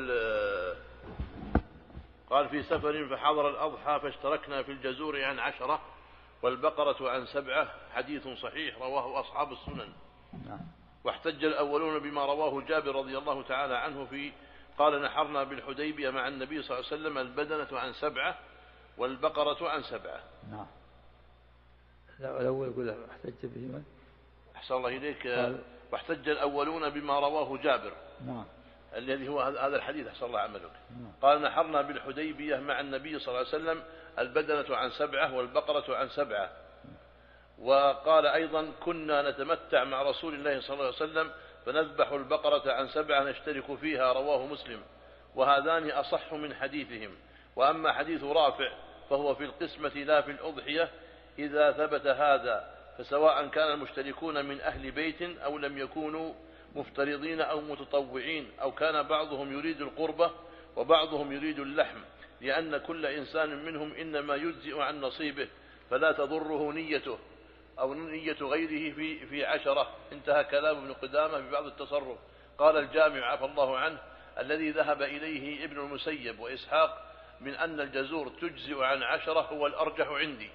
قال في سفر فحضر الأضحى فاشتركنا في الجزور عن 10 والبقرة عن 7. حديث صحيح رواه أصحاب السنن. واحتج الأولون بما رواه جابر رضي الله تعالى عنه في قال نحرنا بالحديبية مع النبي صلى الله عليه وسلم البدنة عن 7 والبقرة عن 7. نعم. الأول يقول احتج به من؟ أحسن الله إليك. واحتج الأولون بما رواه جابر. نعم. الذي هو هذا الحديث أحسن الله عملك. قال نحرنا بالحديبية مع النبي صلى الله عليه وسلم البدنة عن 7 والبقرة عن 7. وقال أيضا كنا نتمتع مع رسول الله صلى الله عليه وسلم فنذبح البقرة عن 7 نشترك فيها رواه مسلم. وهذان أصح من حديثهم. وأما حديث رافع فهو في القسمة لا في الأضحية إذا ثبت هذا فسواء كان المشتركون من أهل بيت أو لم يكونوا مفترضين أو متطوعين أو كان بعضهم يريد القربة وبعضهم يريد اللحم لأن كل إنسان منهم إنما يجزئ عن نصيبه فلا تضره نيته أو نية غيره في 10. انتهى كلام ابن قدامة في بعض التصرف. قال الجامع عفى الله عنه الذي ذهب إليه ابن المسيب وإسحاق من أن الجزور تجزئ عن 10 هو الأرجح عندي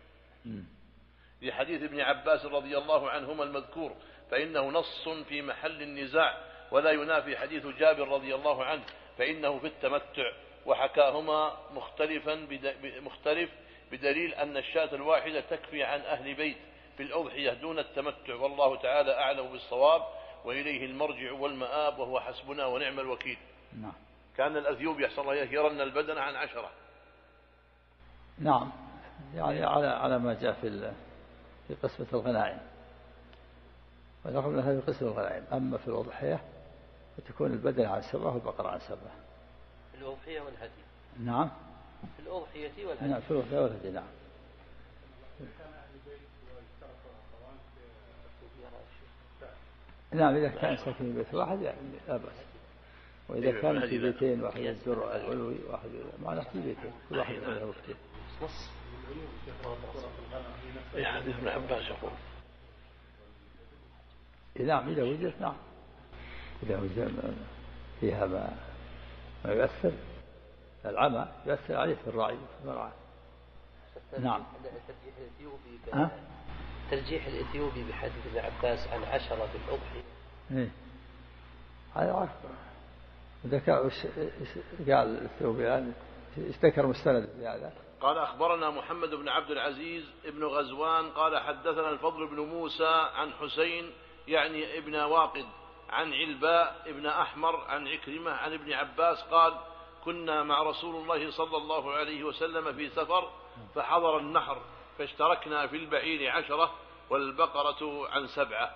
لحديث ابن عباس رضي الله عنهما المذكور فإنه نص في محل النزاع ولا ينافي حديث جابر رضي الله عنه فإنه في التمتع وحكاهما مختلف بدليل أن الشاة الواحدة تكفي عن أهل بيت في الأضحية دون التمتع والله تعالى أعلم بالصواب وإليه المرجع والمآب وهو حسبنا ونعم الوكيل. كان الأثيوبي يحصل الله يرن البدن عن 10. نعم يعني على ما جاء في قسمة الغنائم ونقول هذه قسمة الغنائم. أما في الأضحية فتكون البدن عن 7 والبقرة عن 7. الأضحية والهدي. نعم في الأضحية والهدي. نعم في الأضحية والهدي. نعم. نعم إذا كان ساكن في بيت واحد يعني لا بأس. وإذا كان في بيتين واحد يزور العلوي واحد معنا في بيتين كل واحد له وقتين. يا حديث ابن عباس يقول نعم إذا وجدت نعم إذا وجد فيها ما يؤثر العمى يؤثر عليه في الرعي في المرعى. نعم. ترجيح الإثيوبي بحديث ابن عباس عن 10 في الأضحية. هذا عارف ذكاء قال الإثيوبي يعني اشتكر مستند في هذا. قال أخبرنا محمد بن عبد العزيز ابن غزوان قال حدثنا الفضل بن موسى عن حسين يعني ابن واقد عن علباء ابن أحمر عن عكرمة عن ابن عباس قال كنا مع رسول الله صلى الله عليه وسلم في سفر فحضر النحر فاشتركنا في البعير 10 والبقرة عن 7.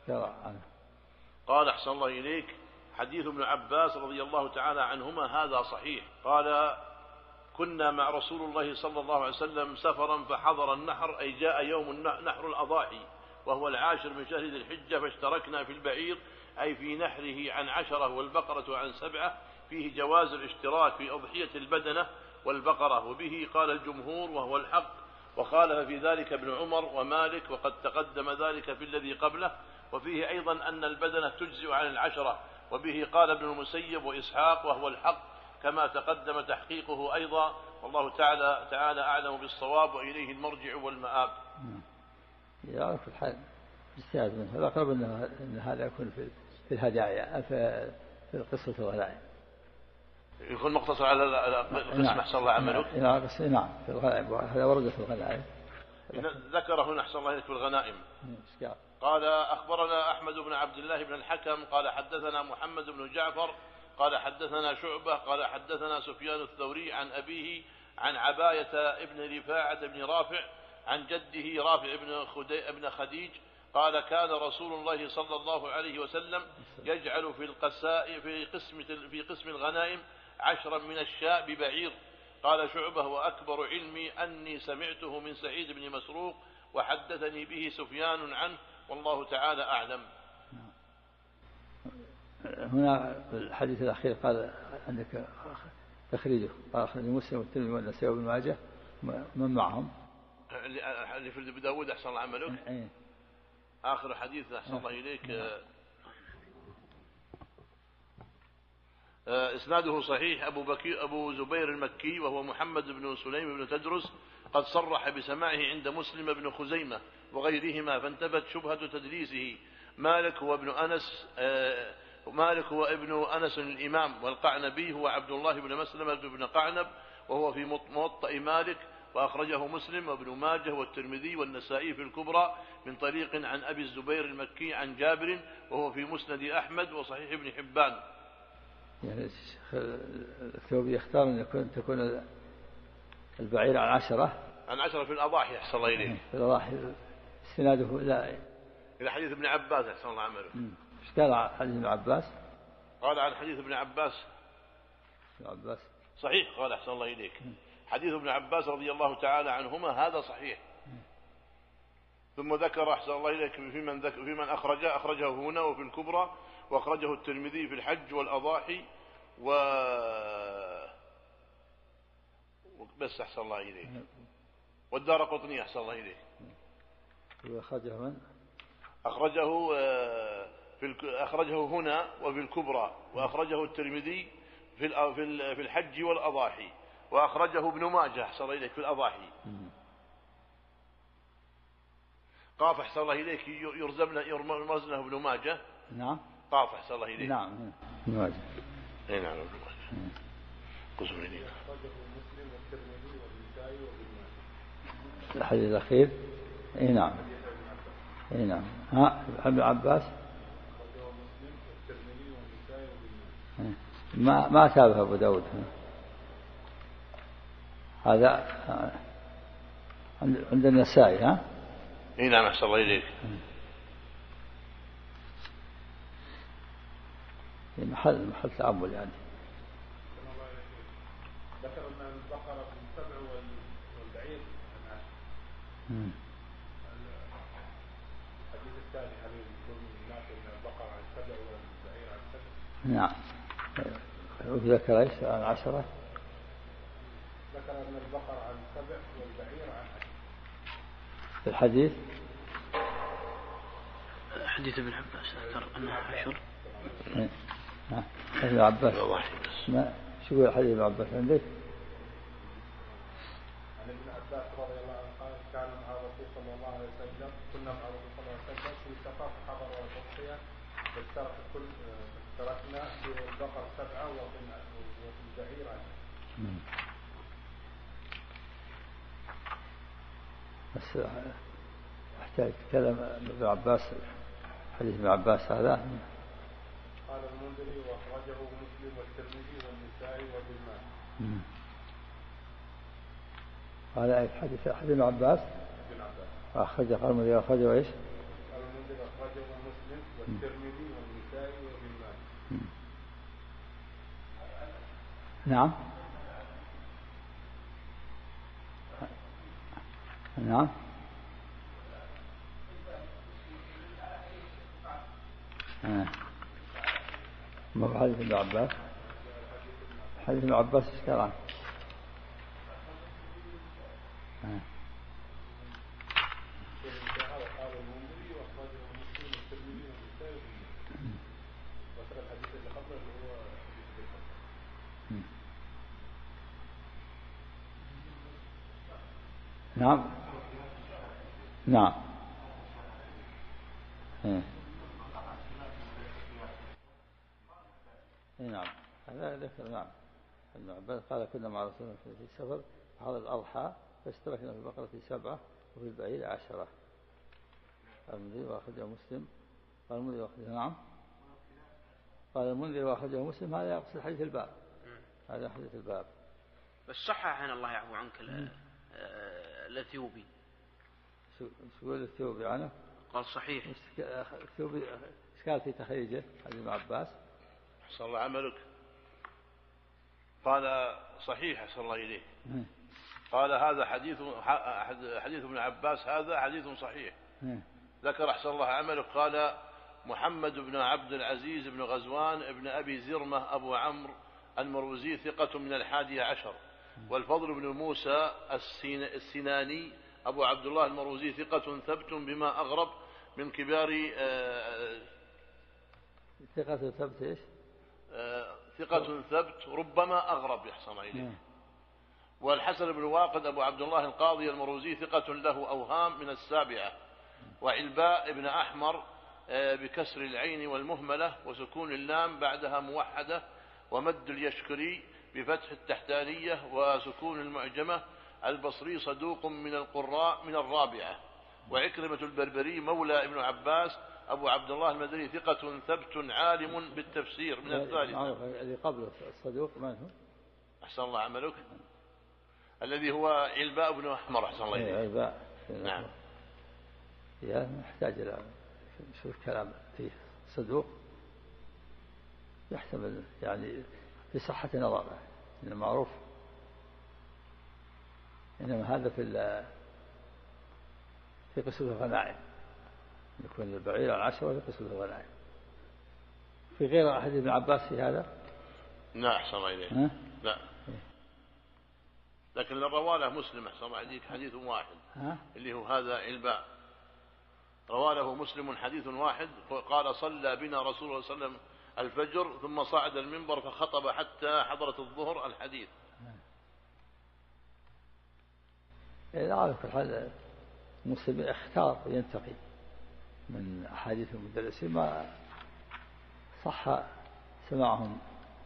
قال أحسن الله إليك حديث ابن عباس رضي الله تعالى عنهما هذا صحيح. قال كنا مع رسول الله صلى الله عليه وسلم سفرا فحضر النحر أي جاء يوم نحر الأضاحي وهو 10 من شهر ذي الحجة فاشتركنا في البعير أي في نحره عن 10 والبقرة عن 7. فيه جواز الاشتراك في أضحية البدنة والبقرة وبه قال الجمهور وهو الحق وخالف في ذلك ابن عمر ومالك وقد تقدم ذلك في الذي قبله. وفيه أيضا أن البدنة تجزئ عن 10 وبه قال ابن المسيب وإسحاق وهو الحق كما تقدم تحقيقه أيضا والله تعالى أعلم بالصواب وإليه المرجع والمآب. يعرف الحال اجتهاد منه الأقرب أن هذا يكون في الهدايا في قصة الغنائم. يكون مقتصر على القسم. أحسن الله عملك. نعم في الغنائم، هذا ورد في الغنائم. ذكر هنا أحسن الله في الغنائم. قال أخبرنا أحمد بن عبد الله بن الحكم قال حدثنا محمد بن جعفر قال حدثنا شعبة قال حدثنا سفيان الثوري عن أبيه عن عباية ابن رفاعة بن رافع عن جده رافع بن خديج قال كان رسول الله صلى الله عليه وسلم يجعل في قسم الغنائم 10 من الشاء ببعير. قال شعبة وأكبر علمي أني سمعته من سعيد بن مسروق وحدثني به سفيان عنه والله تعالى أعلم. هنا في الحديث الأخير قال عندك تخريجه، قال أخرج مسلم والترمذي والنسائي وابن ماجه، من معهم؟ اللي في أبي داود أحسن الله عملك. آخر حديث أحسن الله إليك. إسناده صحيح. أبو زبير المكي وهو محمد بن سليم بن تدرس قد صرح بسماعه عند مسلم بن خزيمة وغيرهما فانتبت شبهة تدليسه. مالك هو ابن أنس الإمام، والقعنبي هو عبد الله بن مسلمة بن قعنب وهو في موطأ مالك، وأخرجه مسلم وابن ماجه والترمذي والنسائي في الكبرى من طريق عن أبي الزبير المكي عن جابر وهو في مسند أحمد وصحيح ابن حبان. يعني الثوبي يختار أن تكون البعير عن 10 في الأضاحي. أحسن الله إليه. في الأضاحي استناده إلى حديث ابن عباس. أحسن الله عمله. ايش قال عن حديث ابن عباس؟ قال عن حديث ابن عباس صحيح. قال أحسن الله إليك حديث ابن عباس رضي الله تعالى عنهما هذا صحيح. ثم ذكر أحسن الله إليك في من أخرجه هنا وفي الكبرى، وأخرجه الترمذي في الحج والأضاحي بس. أحسن الله إليك. والدارقطني أحسن الله إليك. وأخرجه من؟ أخرجه هنا وفي الكبرى، وأخرجه الترمذي في الحج والأضاحي، وأخرجه ابن ماجه أحسن الله إليك في الأضاحي. قاف أحسن الله إليك يرمزنا ابن ماجه. نعم. قاف أحسن الله إليك. نعم ابن ماجه. أي نعم ابن ماجه. قسم لي. الحديث الأخير. أي نعم. ها ابن عباس ما تابه أبو داود. هذا عند النسائي. ها. اي نعم أحسن الله إليك. محل تأمل يعني. ذكر أن البقرة بالسبع والبعير عن 10. الحديث الثاني هل يكون الناس أن البقرة عن 7 والبعير عن 7؟ نعم. وذكر ايش عن 10؟ ذكر أن البقرة عن 7 والبعير عن 10 في الحديث. حديث ابن عباس ذكر أنها 10. ابن عباس ما شو يقول حديث ابن عباس عندك؟ عن ابن عباس رضي الله عنه قال كان مع الرسول صلى الله عليه وسلم، كنا مع الرسول صلى الله عليه وسلم في سفر حضر والتضحية تركنا في البقر 7 وفي البعير 10. بس احتاج كلام ابن عباس، حديث ابن عباس هذا. قال المنذري واخرجه مسلم والترمذي والنسائي وابن ماجه. هذا حديث ابن عباس. أخرجه قال المنذري أخرجه ايش؟ قال المنذري أخرجه مسلم والترمذي والنسائي وابن ماجه. نعم. نعم. ما هو حديث ابن عباس؟ حديث ابن عباس اشترى عنه. نعم. نعم. نعم هذا ذكر. نعم. ابن عباس قال كنا مع رسول الله في السفر فحضر الأضحى فاشتركنا في البقرة 7 وفي البعير 10. المنذر وأخرجه مسلم. قال المنذر وأخرجه نعم. قال المنذر وأخرجه مسلم هذا يقصد حديث الباب. هذا حديث الباب. بس صحح عن الله يعفو عنك الأثيوبي. شو يقول الثيوبي عنه؟ قال صحيح. الثيوبي إشكال في تخريجه حديث ابن عباس. أحسن الله عملك. قال صحيح أحسن الله إليه. قال هذا حديث ابن عباس هذا حديث صحيح. ذكر أحسن الله عملك قال محمد بن عبد العزيز بن غزوان بن أبي زرمة أبو عمرو المروزي ثقة من 11. والفضل بن موسى السناني أبو عبد الله المروزي ثقة ثبت بما أغرب من كبار ثقة ثبت إيش؟ ثقة ثبت ربما أغرب يحسن إليه. والحسن بن واقد أبو عبد الله القاضي المروزي ثقة له أوهام من 7. وعلباء ابن أحمر بكسر العين والمهملة وسكون اللام بعدها موحدة ومد اليشكري بفتح التحتانية وسكون المعجمة البصري صدوق من القراء من 4. وعكرمة البربري مولى ابن عباس أبو عبد الله المدني ثقة ثبت عالم بالتفسير من 3. الذي قبل الصدوق من هو؟ أحسن الله عملك. الذي هو علباء بن أحمر أحسن الله إليه. علباء نعم. يحتاج إلى شوف كلام فيه صدوق يحتمل يعني في صحة نظره إنه معروف. إنما هذا في قسمة الغنائم يكون البعير 10 في قسمة الغنائم. في غير أحد ابن عباس في هذا؟ لا أحسن الله إليه. لا. لكن الرواله مسلم أحسن الله عليك حديث واحد اللي هو هذا علباء رواله مسلم حديث واحد. قال صلى بنا رسول الله صلى الله عليه وسلم الفجر ثم صعد المنبر فخطب حتى حضرت الظهر الحديث. إذا عرف الحال مسلم اختار ينتقي من أحاديث المدرسين ما صح سماعهم.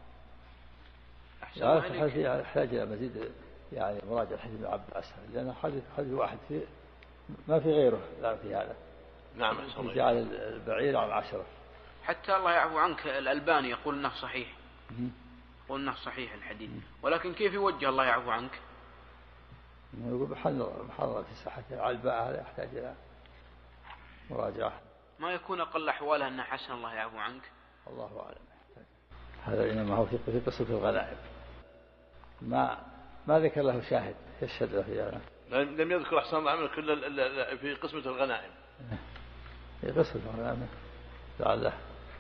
يحتاج إلى مزيد يعني مراجعة حديث ابن عباس لأن حديث واحد فيه ما في غيره لا في هذا. نعم. جعل البعير على 10. حتى الله يعفو عنك الألباني يقول إنه صحيح. يقول إنه صحيح الحديث ولكن كيف يوجه الله يعفو عنك؟ يقول بحضر في صحة العلباء هذا يحتاج إلى مراجعة. ما يكون أقل أحوالها أنها حسن الله يعفو عنك. الله أعلم. هذا إنما هو في قصة الغنائم ما ذكر له شاهد يشهد له في هذا. لم يذكر أحسن الله عمل كل في قسمة الغنائم. في قسمة الغنائم لعله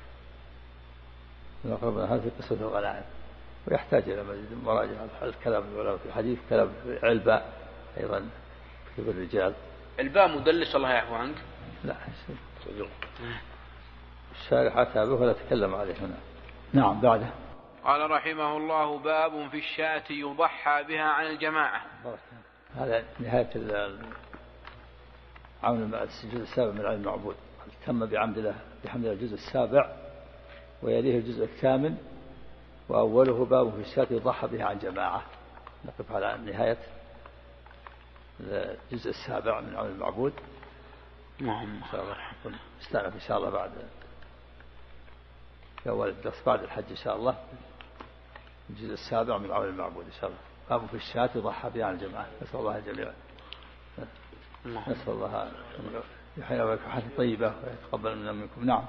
نقربنا هذا في قسمة الغنائم ويحتاج إلى مزيد مراجعة الكلام ولا في حديث كلام علباء أيضا كتب الرجال. علباء مدلس الله يعفو عنك؟ لا الشارح أتى به ولا تكلم عليه هنا. نعم. بعده قال رحمه الله باب في الشاة يضحى بها عن الجماعة. هذا نهاية عون الجزء السابع من علم المعبود. تم بحمد الله الجزء السابع ويليه الجزء الثامن وأوله باب في الشاة يضحى بها عن جماعة. نقف على نهاية الجزء السابع من عون المعبود. إن شاء الله نستأنف إن شاء الله بعد في أول الدرس بعد الحج إن شاء الله الجزء السابع من عون المعبود إن شاء الله. باب في الشاة يضحى بها عن الجماعة. نسأل الله الجميع نسأل الله يحيي ويكون حياة طيبة ويتقبل منا منكم. نعم.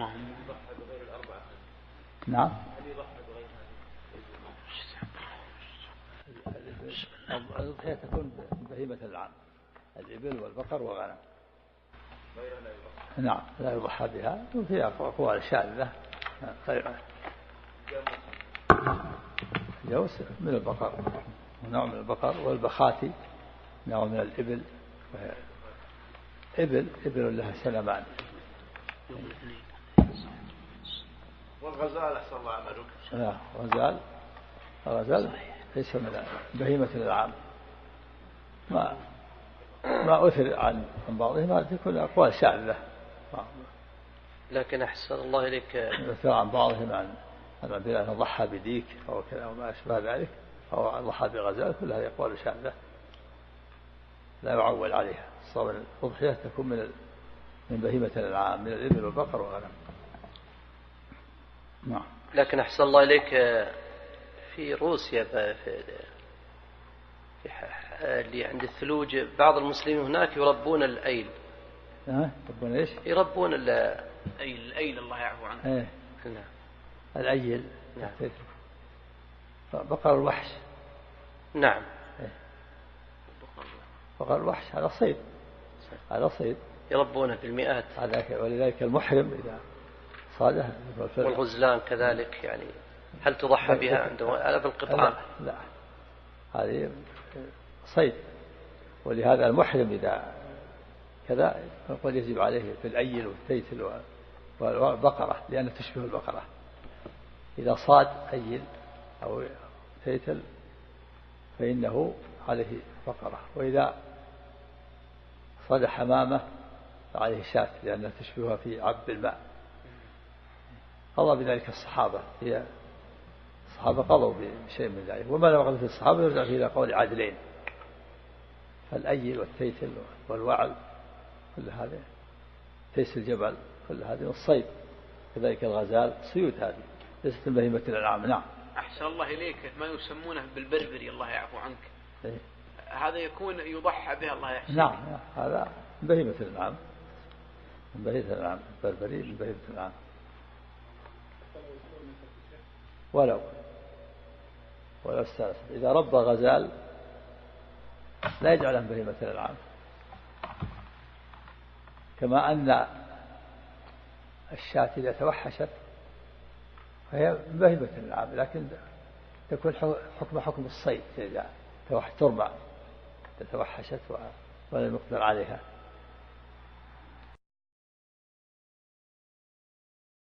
نعم. الأضحية تكون بهيمة العام الإبل والبقر والغنم. نعم لا يضحى بها وفيها أقوال شاذة. جوز من البقر ونوع من البقر والبخاتي نوع من الإبل إبل لها سلمان. والغزال أحسن الله عملك. لا الغزال ليس من بهيمة الأنعام ما أثر عن بعضهم هذه تكون أقوال شاذة. لكن أحسن الله إليك أثر عن بعضهم أن ضحى بديك أو كذا وما أشبه ذلك أو ضحى بغزال، كل هذه أقوال شاذة لا يعول عليها. الصواب الأضحية تكون من بهيمة الأنعام، من الإبل والبقر والغنم. نعم. لكن أحسن الله إليك في روسيا اللي عند الثلوج بعض المسلمين هناك يربون الأيل. يربون إيش؟ يربون الأيل الله يعفو عنه. نعم. الأيل. نعم. بقر الوحش. نعم. بقر الوحش هذا صيد. هذا صيد. يربونه بالمئات. ولذلك المحرم إذا صاده. والغزلان كذلك يعني. هل تضحى بها عندهم؟ هذا في القطعان. لا. هذه صيد. ولهذا المحرم إذا كذا يقول يجب عليه في الأيل والتيتل والبقرة، لأنه تشبه البقرة. إذا صاد أيل أو تيتل فإنه عليه بقرة، وإذا صاد حمامة فعليه شاة، لأنه تشبهها في عب الماء. قضى بذلك الصحابة، الصحابة قضوا بشيء من ذلك، وما لم يقضوا في الصحابة يرجع إلى قول عادلين. فالأيل والتيتل والوعل كل هذا، تيس الجبل كل هذه والصيد، كذلك الغزال صيود، هذه ليست من بهيمة الأنعام. نعم. أحسن الله إليك ما يسمونه بالبربري الله يعفو عنك. هذا يكون يضحى به الله يحسن. نعم. هذا من بهيمة الأنعام، من بهيمة الأنعام، البربري من بهيمة الأنعام. ولو استأنس إذا ربى غزال لا يجعله من بهيمة الأنعام، كما أن الشاة إذا توحشت فهي من بهيمة الأنعام، لكن تكون حكم الصيد إذا ترمى، تتوحشت ولم يقدر عليها.